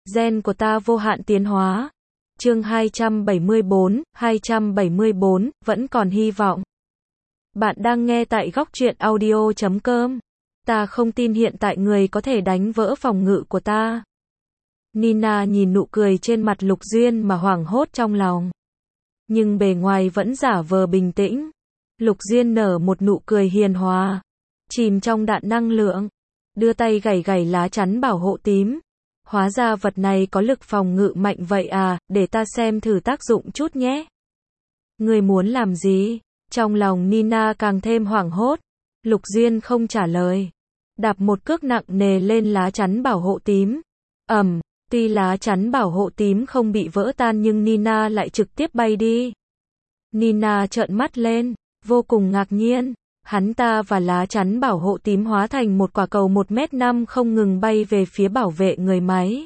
Gen của ta vô hạn tiến hóa. Chương 274, vẫn còn hy vọng. Bạn đang nghe tại góc truyện audio.com. Ta không tin hiện tại người có thể đánh vỡ phòng ngự của ta. Nina nhìn nụ cười trên mặt Lục Duyên mà hoảng hốt trong lòng. Nhưng bề ngoài vẫn giả vờ bình tĩnh. Lục Duyên nở một nụ cười hiền hòa, chìm trong đạn năng lượng, đưa tay gảy gảy lá chắn bảo hộ tím. Hóa ra vật này có lực phòng ngự mạnh vậy à, để ta xem thử tác dụng chút nhé. Người muốn làm gì? Trong lòng Nina càng thêm hoảng hốt. Lục Duyên không trả lời. Đạp một cước nặng nề lên lá chắn bảo hộ tím. Tuy lá chắn bảo hộ tím không bị vỡ tan nhưng Nina lại trực tiếp bay đi. Nina trợn mắt lên, vô cùng ngạc nhiên. Hắn ta và lá chắn bảo hộ tím hóa thành một quả cầu 1m5 không ngừng bay về phía bảo vệ người máy.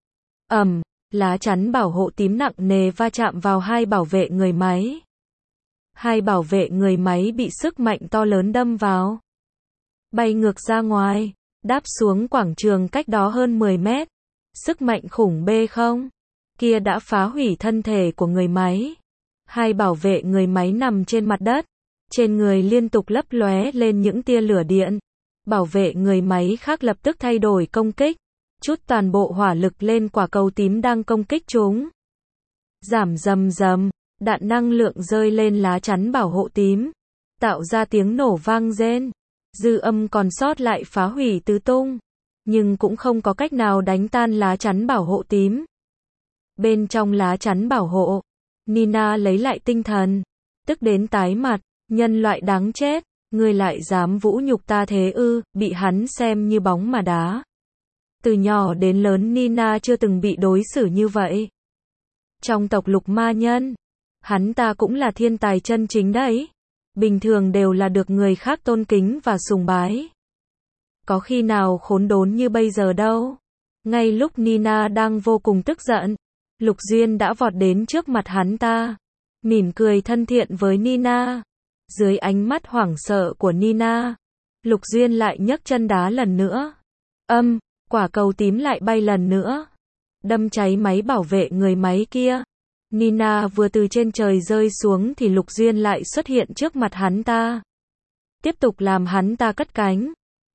Lá chắn bảo hộ tím nặng nề va chạm vào hai bảo vệ người máy. Hai bảo vệ người máy bị sức mạnh to lớn đâm vào. Bay ngược ra ngoài, đáp xuống quảng trường cách đó hơn 10 mét. Sức mạnh khủng B0 kia đã phá hủy thân thể của người máy. Hai bảo vệ người máy nằm trên mặt đất. Trên người liên tục lấp lóe lên những tia lửa điện. Bảo vệ người máy khác lập tức thay đổi công kích. Trút toàn bộ hỏa lực lên quả cầu tím đang công kích chúng. Giảm rầm rầm, đạn năng lượng rơi lên lá chắn bảo hộ tím. Tạo ra tiếng nổ vang rên. Dư âm còn sót lại phá hủy tứ tung. Nhưng cũng không có cách nào đánh tan lá chắn bảo hộ tím. Bên trong lá chắn bảo hộ, Nina lấy lại tinh thần. Tức đến tái mặt. Nhân loại đáng chết, ngươi lại dám vũ nhục ta thế ư, bị hắn xem như bóng mà đá. Từ nhỏ đến lớn Nina chưa từng bị đối xử như vậy. Trong tộc Lục Ma Nhân, hắn ta cũng là thiên tài chân chính đấy. Bình thường đều là được người khác tôn kính và sùng bái. Có khi nào khốn đốn như bây giờ đâu. Ngay lúc Nina đang vô cùng tức giận, Lục Duyên đã vọt đến trước mặt hắn ta. Mỉm cười thân thiện với Nina. Dưới ánh mắt hoảng sợ của Nina, Lục Duyên lại nhấc chân đá lần nữa. Quả cầu tím lại bay lần nữa. Đâm cháy máy bảo vệ người máy kia. Nina vừa từ trên trời rơi xuống thì Lục Duyên lại xuất hiện trước mặt hắn ta. Tiếp tục làm hắn ta cất cánh.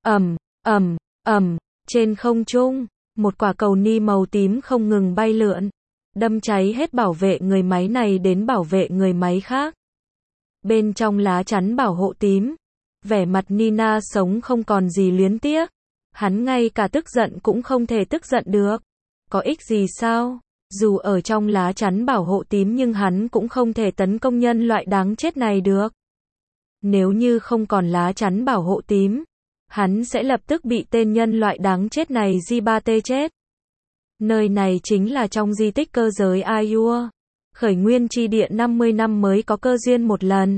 Trên không trung, một quả cầu ni màu tím không ngừng bay lượn. Đâm cháy hết bảo vệ người máy này đến bảo vệ người máy khác. Bên trong lá chắn bảo hộ tím, vẻ mặt Nina sống không còn gì luyến tiếc. Hắn ngay cả tức giận cũng không thể tức giận được. Có ích gì sao? Dù ở trong lá chắn bảo hộ tím nhưng hắn cũng không thể tấn công nhân loại đáng chết này được. Nếu như không còn lá chắn bảo hộ tím, hắn sẽ lập tức bị tên nhân loại đáng chết này G3T chết. Nơi này chính là trong di tích cơ giới Ayur. Khởi nguyên chi địa 50 năm mới có cơ duyên một lần.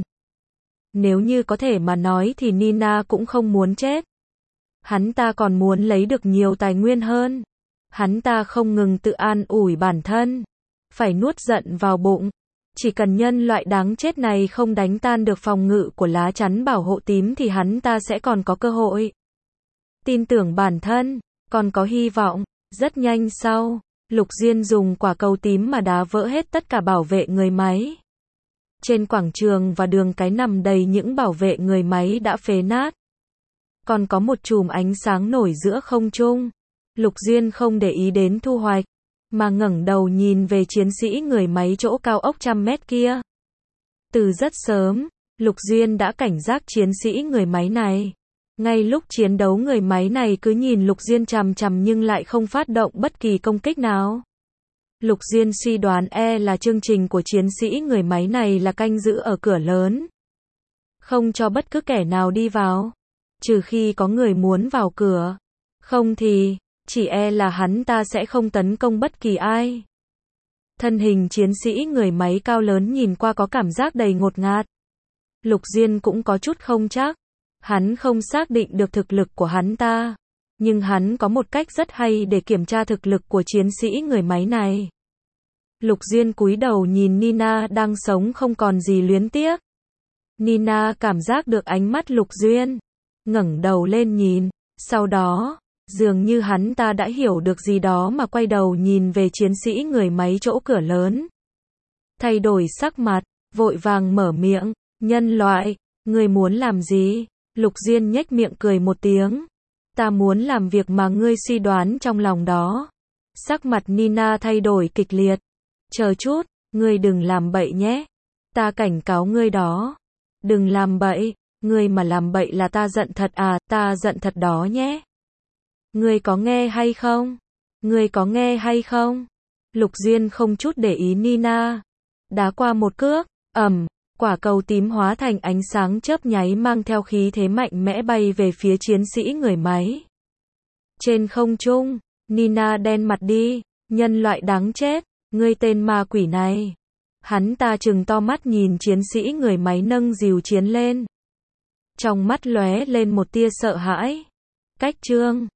Nếu như có thể mà nói thì Nina cũng không muốn chết. Hắn ta còn muốn lấy được nhiều tài nguyên hơn. Hắn ta không ngừng tự an ủi bản thân. Phải nuốt giận vào bụng. Chỉ cần nhân loại đáng chết này không đánh tan được phòng ngự của lá chắn bảo hộ tím thì hắn ta sẽ còn có cơ hội. Tin tưởng bản thân, còn có hy vọng. Rất nhanh sau, Lục Duyên dùng quả cầu tím mà đá vỡ hết tất cả bảo vệ người máy. Trên quảng trường và đường cái nằm đầy những bảo vệ người máy đã phế nát. Còn có một chùm ánh sáng nổi giữa không trung. Lục Duyên không để ý đến thu hoạch, mà ngẩng đầu nhìn về chiến sĩ người máy chỗ cao ốc 100 mét kia. Từ rất sớm, Lục Duyên đã cảnh giác chiến sĩ người máy này. Ngay lúc chiến đấu người máy này cứ nhìn Lục Duyên chằm chằm nhưng lại không phát động bất kỳ công kích nào. Lục Duyên suy đoán là chương trình của chiến sĩ người máy này là canh giữ ở cửa lớn. Không cho bất cứ kẻ nào đi vào. Trừ khi có người muốn vào cửa. Không thì, chỉ là hắn ta sẽ không tấn công bất kỳ ai. Thân hình chiến sĩ người máy cao lớn nhìn qua có cảm giác đầy ngột ngạt. Lục Duyên cũng có chút không chắc. Hắn không xác định được thực lực của hắn ta. Nhưng hắn có một cách rất hay để kiểm tra thực lực của chiến sĩ người máy này. Lục Duyên cúi đầu nhìn Nina đang sống không còn gì luyến tiếc. Nina cảm giác được ánh mắt Lục Duyên. Ngẩng đầu lên nhìn. Sau đó, Dường như hắn ta đã hiểu được gì đó mà quay đầu nhìn về chiến sĩ người máy chỗ cửa lớn. Thay đổi sắc mặt, vội vàng mở miệng, nhân loại, ngươi muốn làm gì? Lục Diên nhếch miệng cười một tiếng. Ta muốn làm việc mà ngươi suy đoán trong lòng đó. Sắc mặt Nina thay đổi kịch liệt. Chờ chút, ngươi đừng làm bậy nhé. Ta cảnh cáo ngươi đó. Đừng làm bậy, ngươi mà làm bậy là ta giận thật à, ta giận thật đó nhé. Ngươi có nghe hay không? Ngươi có nghe hay không? Lục Diên không chút để ý Nina. Đá qua một cước, quả cầu tím hóa thành ánh sáng chớp nháy mang theo khí thế mạnh mẽ bay về phía chiến sĩ người máy. Trên không trung, Nina đen mặt đi, nhân loại đáng chết, ngươi tên ma quỷ này. Hắn ta trừng to mắt nhìn chiến sĩ người máy nâng rìu chiến lên. Trong mắt lóe lên một tia sợ hãi. Cách chương